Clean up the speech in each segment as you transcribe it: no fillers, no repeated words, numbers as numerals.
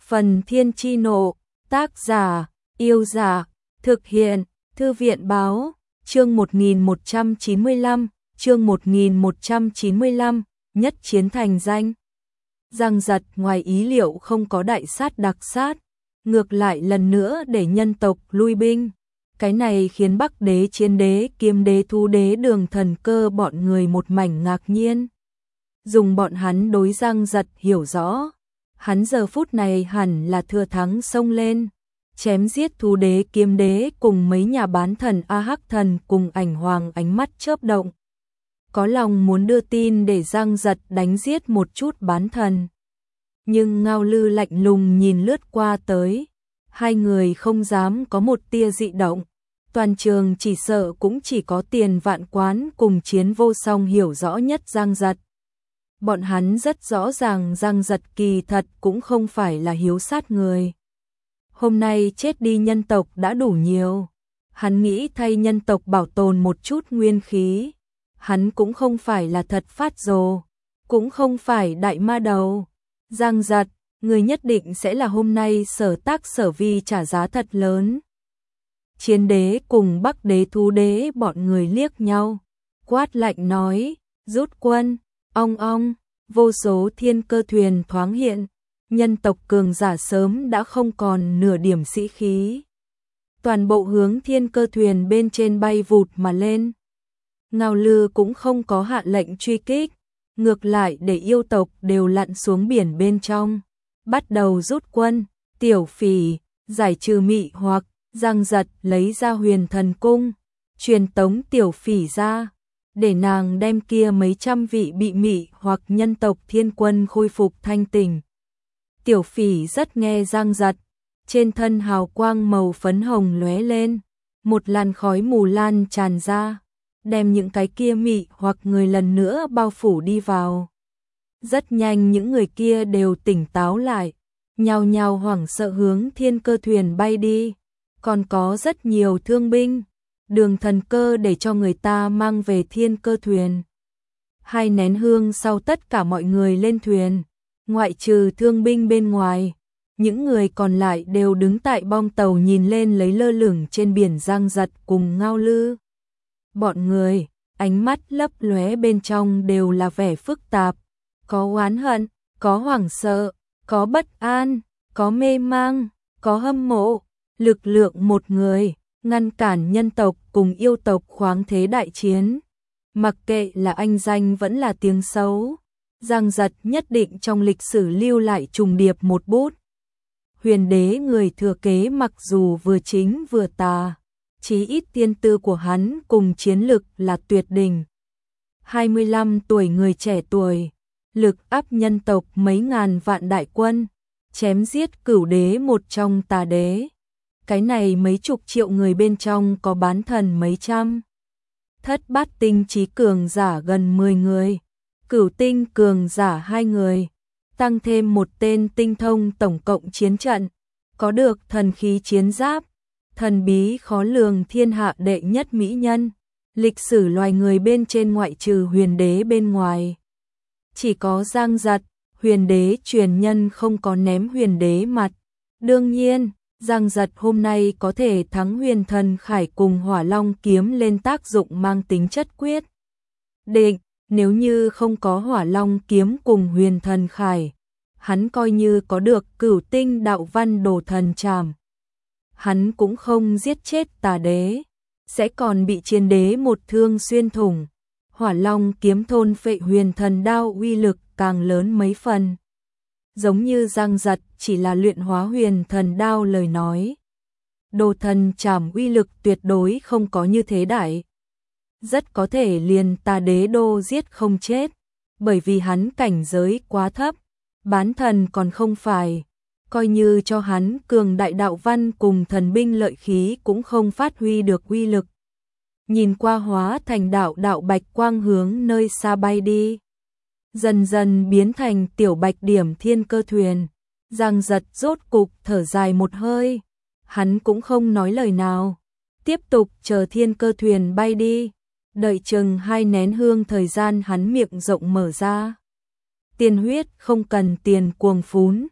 Phần Thiên Chi Nộ, tác giả, Yêu Giả, thực hiện, Thư viện Báo, chương 1195, chương 1195, nhất chiến thành danh. Giang Giật ngoài ý liệu không có đại sát đặc sát, ngược lại lần nữa để nhân tộc lui binh. Cái này khiến Bắc Đế, Chiến Đế, Kiếm Đế, Thú Đế, Đường Thần Cơ bọn người một mảnh ngạc nhiên. Dùng bọn hắn đối Giang Giật hiểu rõ, hắn giờ phút này hẳn là thừa thắng xông lên, chém giết Thú Đế, Kiếm Đế cùng mấy nhà bán thần A Hắc Thần cùng Ảnh Hoàng ánh mắt chớp động. Có lòng muốn đưa tin để Giang Giật đánh giết một chút bán thần. Nhưng Ngao Lư lạnh lùng nhìn lướt qua tới, hai người không dám có một tia dị động. Toàn trường chỉ sợ cũng chỉ có Tiền Vạn Quán cùng Chiến Vô Song hiểu rõ nhất Giang Giật. Bọn hắn rất rõ ràng Giang Giật kỳ thật cũng không phải là hiếu sát người. Hôm nay chết đi nhân tộc đã đủ nhiều, hắn nghĩ thay nhân tộc bảo tồn một chút nguyên khí. Hắn cũng không phải là thật phát rồ, cũng không phải đại ma đầu. Giang Giật, người nhất định sẽ là hôm nay sở tác sở vi trả giá thật lớn. Chiến Đế cùng Bắc Đế, Thú Đế bọn người liếc nhau, quát lạnh nói, rút quân. Ong ong, vô số thiên cơ thuyền thoáng hiện, nhân tộc cường giả sớm đã không còn nửa điểm sĩ khí. Toàn bộ hướng thiên cơ thuyền bên trên bay vụt mà lên. Ngao Lư cũng không có hạ lệnh truy kích, ngược lại để yêu tộc đều lặn xuống biển bên trong, bắt đầu rút quân. Tiểu Phỉ giải trừ mị hoặc, Giang Giật lấy ra Huyền Thần Cung, truyền tống Tiểu Phỉ ra, để nàng đem kia mấy trăm vị bị mị hoặc nhân tộc thiên quân khôi phục thanh tỉnh. Tiểu Phỉ rất nghe Giang Giật, trên thân hào quang màu phấn hồng lóe lên, một làn khói mù lan tràn ra, đem những cái kia mị hoặc người lần nữa bao phủ đi vào. Rất nhanh những người kia đều tỉnh táo lại, nhao nhao hoảng sợ hướng thiên cơ thuyền bay đi. Còn có rất nhiều thương binh, Đường Thần Cơ để cho người ta mang về thiên cơ thuyền. 2 nén hương sau tất cả mọi người lên thuyền, ngoại trừ thương binh bên ngoài, những người còn lại đều đứng tại bong tàu nhìn lên lấy lơ lửng trên biển Giang Giật cùng Ngao Lư. Bọn người, ánh mắt lấp lóe bên trong đều là vẻ phức tạp, có oán hận, có hoảng sợ, có bất an, có mê mang, có hâm mộ. Lực lượng một người, ngăn cản nhân tộc cùng yêu tộc khoáng thế đại chiến. Mặc kệ là anh danh vẫn là tiếng xấu, Giang Giật nhất định trong lịch sử lưu lại trùng điệp một bút. Huyền Đế người thừa kế mặc dù vừa chính vừa tà, chí ít tiên tư của hắn cùng chiến lực là tuyệt đỉnh. 25 tuổi người trẻ tuổi, lực áp nhân tộc mấy ngàn vạn đại quân, chém giết Cửu Đế một trong tà đế. Cái này mấy chục triệu người bên trong có bán thần mấy trăm. Thất bát tinh trí cường giả gần 10 người, cửu tinh cường giả 2 người, tăng thêm một tên tinh thông tổng cộng chiến trận, có được thần khí chiến giáp, thần bí khó lường thiên hạ đệ nhất mỹ nhân, lịch sử loài người bên trên ngoại trừ Huyền Đế bên ngoài. Chỉ có Giang Giật, Huyền Đế truyền nhân không có ném Huyền Đế mặt. Đương nhiên, Giang Giật hôm nay có thể thắng Huyền Thần Khải cùng Hỏa Long kiếm lên tác dụng mang tính chất quyết định, nếu như không có Hỏa Long kiếm cùng Huyền Thần Khải, hắn coi như có được Cửu Tinh Đạo Văn Đồ Thần Trảm, hắn cũng không giết chết tà đế, sẽ còn bị Chiến Đế một thương xuyên thủng. Hỏa Long kiếm thôn phệ Huyền Thần đao uy lực càng lớn mấy phần. Giống như Giang Giật chỉ là luyện hóa Huyền Thần đao lời nói, Đồ Thần Trảm uy lực tuyệt đối không có như thế đại. Rất có thể liền tà đế đô giết không chết, bởi vì hắn cảnh giới quá thấp, bán thần còn không phải, coi như cho hắn cường đại đạo văn cùng thần binh lợi khí cũng không phát huy được uy lực. Nhìn qua hóa thành đạo bạch quang hướng nơi xa bay đi, dần dần biến thành tiểu bạch điểm thiên cơ thuyền. Giang Giật rốt cục thở dài một hơi, hắn cũng không nói lời nào, tiếp tục chờ thiên cơ thuyền bay đi, đợi chừng 2 nén hương thời gian hắn miệng rộng mở ra. Tiền huyết không cần tiền cuồng phún,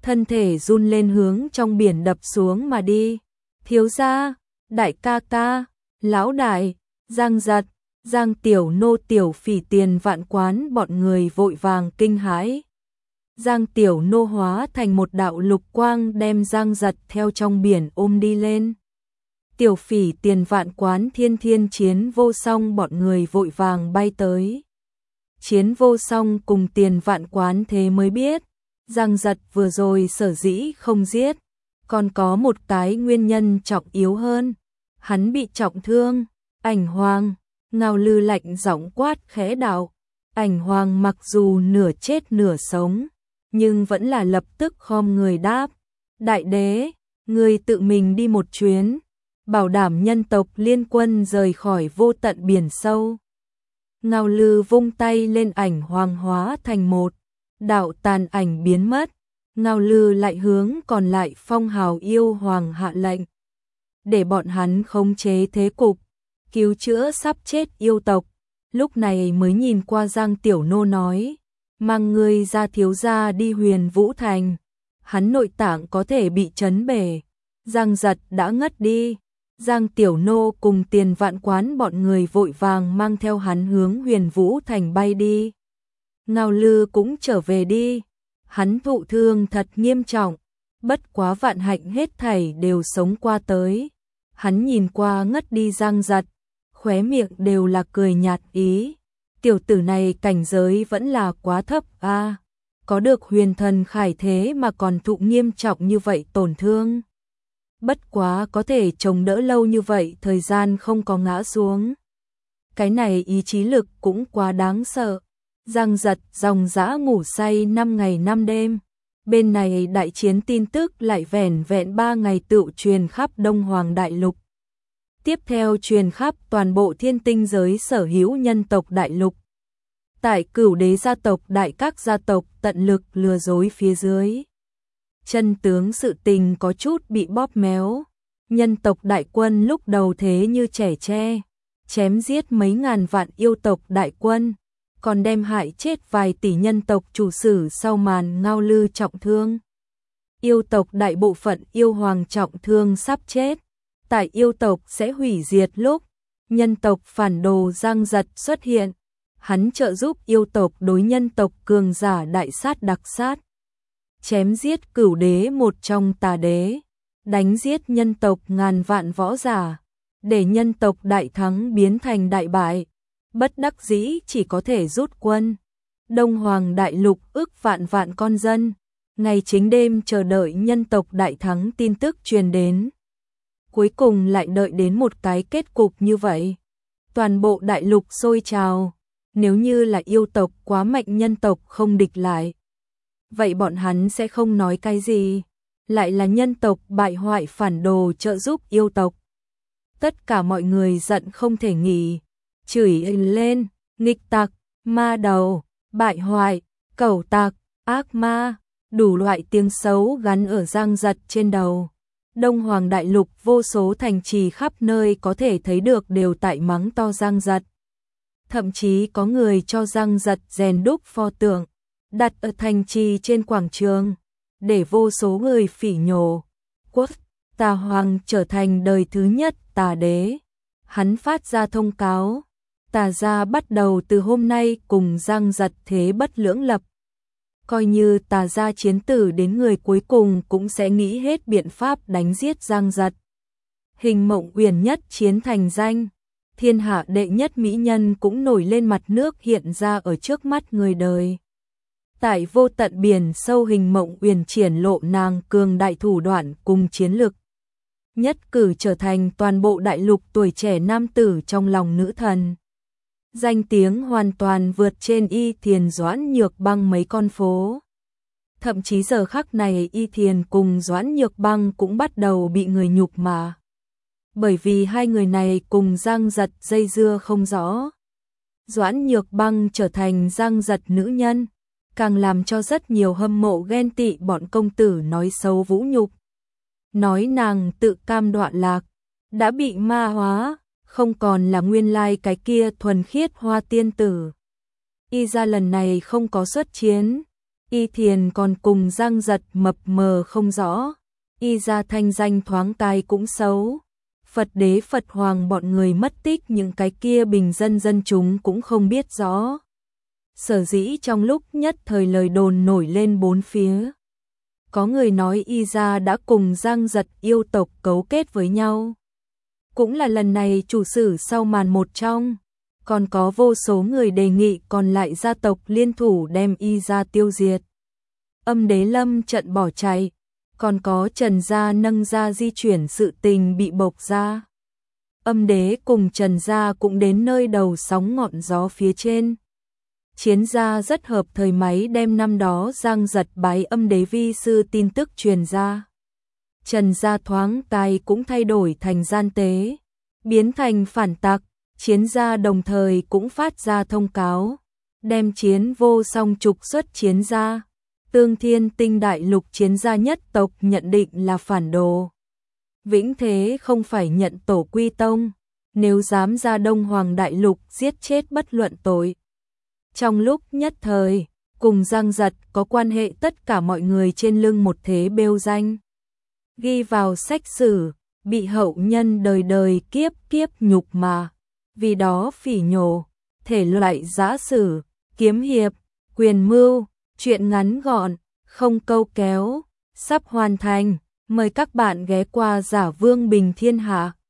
thân thể run lên hướng trong biển đập xuống mà đi. Thiếu gia, đại ca ca, lão đại, Giang Giật, Giang Tiểu Nô, Tiểu Phỉ, Tiền Vạn Quán bọn người vội vàng kinh hãi. Giang Tiểu Nô hóa thành một đạo lục quang đem Giang Giật theo trong biển ôm đi lên. Tiểu Phỉ, Tiền Vạn Quán, Thiên Thiên, Chiến Vô Song bọn người vội vàng bay tới. Chiến Vô Song cùng Tiền Vạn Quán thế mới biết, Giang Giật vừa rồi sở dĩ không giết, còn có một cái nguyên nhân trọng yếu hơn, hắn bị trọng thương. Ảnh Hoàng, Ngao Lư lạnh giọng quát khẽ đạo. Ảnh Hoàng mặc dù nửa chết nửa sống, nhưng vẫn là lập tức khom người đáp. Đại đế, người tự mình đi một chuyến, bảo đảm nhân tộc liên quân rời khỏi vô tận biển sâu. Ngao Lư vung tay lên, Ảnh Hoàng hóa thành một đạo tàn ảnh biến mất. Ngao Lư lại hướng còn lại Phong Hào yêu hoàng hạ lệnh, để bọn hắn khống chế thế cục, cứu chữa sắp chết yêu tộc. Lúc này mới nhìn qua Giang Tiểu Nô nói, mang ngươi ra thiếu gia đi Huyền Vũ Thành, hắn nội tạng có thể bị chấn bể. Giang Giật đã ngất đi. Giang Tiểu Nô cùng Tiền Vạn Quán bọn người vội vàng mang theo hắn hướng Huyền Vũ Thành bay đi. Ngao Lư cũng trở về đi, hắn thụ thương thật nghiêm trọng, bất quá vạn hạnh hết thảy đều sống qua tới. Hắn nhìn qua ngất đi Giang Giật, khóe miệng đều là cười nhạt ý. Tiểu tử này cảnh giới vẫn là quá thấp a, có được huyền thần khải thế mà còn thụ nghiêm trọng như vậy tổn thương. Bất quá có thể chống đỡ lâu như vậy, thời gian không có ngã xuống. Cái này ý chí lực cũng quá đáng sợ. Giang Giật dòng dã ngủ say 5 ngày 5 đêm. Bên này đại chiến tin tức lại vẻn vẹn 3 ngày tựu truyền khắp Đông Hoàng Đại Lục. Tiếp theo truyền khắp toàn bộ thiên tinh giới sở hữu nhân tộc đại lục. Tại Cửu Đế gia tộc, đại các gia tộc tận lực lừa dối phía dưới. Chân tướng sự tình có chút bị bóp méo. Nhân tộc đại quân lúc đầu thế như trẻ tre, chém giết mấy ngàn vạn yêu tộc đại quân, còn đem hại chết vài tỷ nhân tộc chủ sử. Sau màn Ngao Lư trọng thương, yêu tộc đại bộ phận yêu hoàng trọng thương sắp chết. Tại yêu tộc sẽ hủy diệt lúc, nhân tộc phản đồ Giang Giật xuất hiện, hắn trợ giúp yêu tộc đối nhân tộc cường giả đại sát đặc sát, chém giết Cửu Đế một trong tà đế, đánh giết nhân tộc ngàn vạn võ giả, để nhân tộc đại thắng biến thành đại bại. Bất đắc dĩ chỉ có thể rút quân. Đông Hoàng Đại Lục ước vạn vạn con dân, ngày chính đêm chờ đợi nhân tộc đại thắng tin tức truyền đến. Cuối cùng lại đợi đến một cái kết cục như vậy. Toàn bộ đại lục sôi trào, nếu như là yêu tộc quá mạnh, nhân tộc không địch lại, vậy bọn hắn sẽ không nói cái gì. Lại là nhân tộc bại hoại phản đồ trợ giúp yêu tộc. Tất cả mọi người giận không thể nghỉ, chửi lên, nghịch tặc, ma đầu, bại hoại, cẩu tặc, ác ma, đủ loại tiếng xấu gắn ở Giang Giật trên đầu. Đông Hoàng Đại Lục vô số thành trì khắp nơi có thể thấy được đều tại mắng to Giang Giật. Thậm chí có người cho Giang Giật rèn đúc pho tượng, đặt ở thành trì trên quảng trường, để vô số người phỉ nhổ. Quốc Tà Hoàng trở thành đời thứ nhất tà đế. Hắn phát ra thông cáo, Tà gia bắt đầu từ hôm nay cùng Giang Giật thế bất lưỡng lập. Coi như Tà gia chiến tử đến người cuối cùng cũng sẽ nghĩ hết biện pháp đánh giết Giang Giật. Hình Mộng Uyển nhất chiến thành danh, thiên hạ đệ nhất mỹ nhân cũng nổi lên mặt nước, hiện ra ở trước mắt người đời. Tại vô tận biển sâu, Hình Mộng Uyển triển lộ nàng cường đại thủ đoạn cùng chiến lực, nhất cử trở thành toàn bộ đại lục tuổi trẻ nam tử trong lòng nữ thần. Danh tiếng hoàn toàn vượt trên Y Thiền, Doãn Nhược Băng mấy con phố. Thậm chí giờ khắc này Y Thiền cùng Doãn Nhược Băng cũng bắt đầu bị người nhục mạ. Bởi vì hai người này cùng Giang Giật dây dưa không rõ. Doãn Nhược Băng trở thành Giang Giật nữ nhân, càng làm cho rất nhiều hâm mộ ghen tị bọn công tử nói xấu vũ nhục. Nói nàng tự cam đoạn lạc, đã bị ma hóa, không còn là nguyên lai cái kia thuần khiết hoa tiên tử. Y ra lần này không có xuất chiến, Y Thiền còn cùng Giang Giật mập mờ không rõ, Y gia thanh danh thoáng tai cũng xấu. Phật đế Phật hoàng bọn người mất tích những cái kia bình dân dân chúng cũng không biết rõ. Sở dĩ trong lúc nhất thời lời đồn nổi lên bốn phía. Có người nói Y gia đã cùng Giang Giật yêu tộc cấu kết với nhau. Cũng là lần này chủ sử sau màn một trong. Còn có vô số người đề nghị còn lại gia tộc liên thủ đem Y gia tiêu diệt. Âm đế lâm trận bỏ chạy. Còn có Trần gia nâng gia di chuyển sự tình bị bộc ra. Âm đế cùng Trần gia cũng đến nơi đầu sóng ngọn gió phía trên. Chiến gia rất hợp thời máy đem năm đó Giang Giật bái âm đế vi sư tin tức truyền ra. Trần gia thoáng tai cũng thay đổi thành gian tế, biến thành phản tặc. Chiến gia đồng thời cũng phát ra thông cáo, đem Chiến vô song trục xuất Chiến gia. Tương Thiên Tinh Đại Lục Chiến gia nhất tộc nhận định là phản đồ. Vĩnh thế không phải nhận tổ quy tông, nếu dám ra Đông Hoàng Đại Lục giết chết bất luận tội. Trong lúc nhất thời, cùng Giang Giật có quan hệ tất cả mọi người trên lưng một thế bêu danh. Ghi vào sách sử, bị hậu nhân đời đời kiếp kiếp nhục mà. Vì đó phỉ nhổ, thể loại giã sử, kiếm hiệp, quyền mưu, chuyện ngắn gọn, không câu kéo, sắp hoàn thành. Mời các bạn ghé qua Giả Vương Bình Thiên Hạ.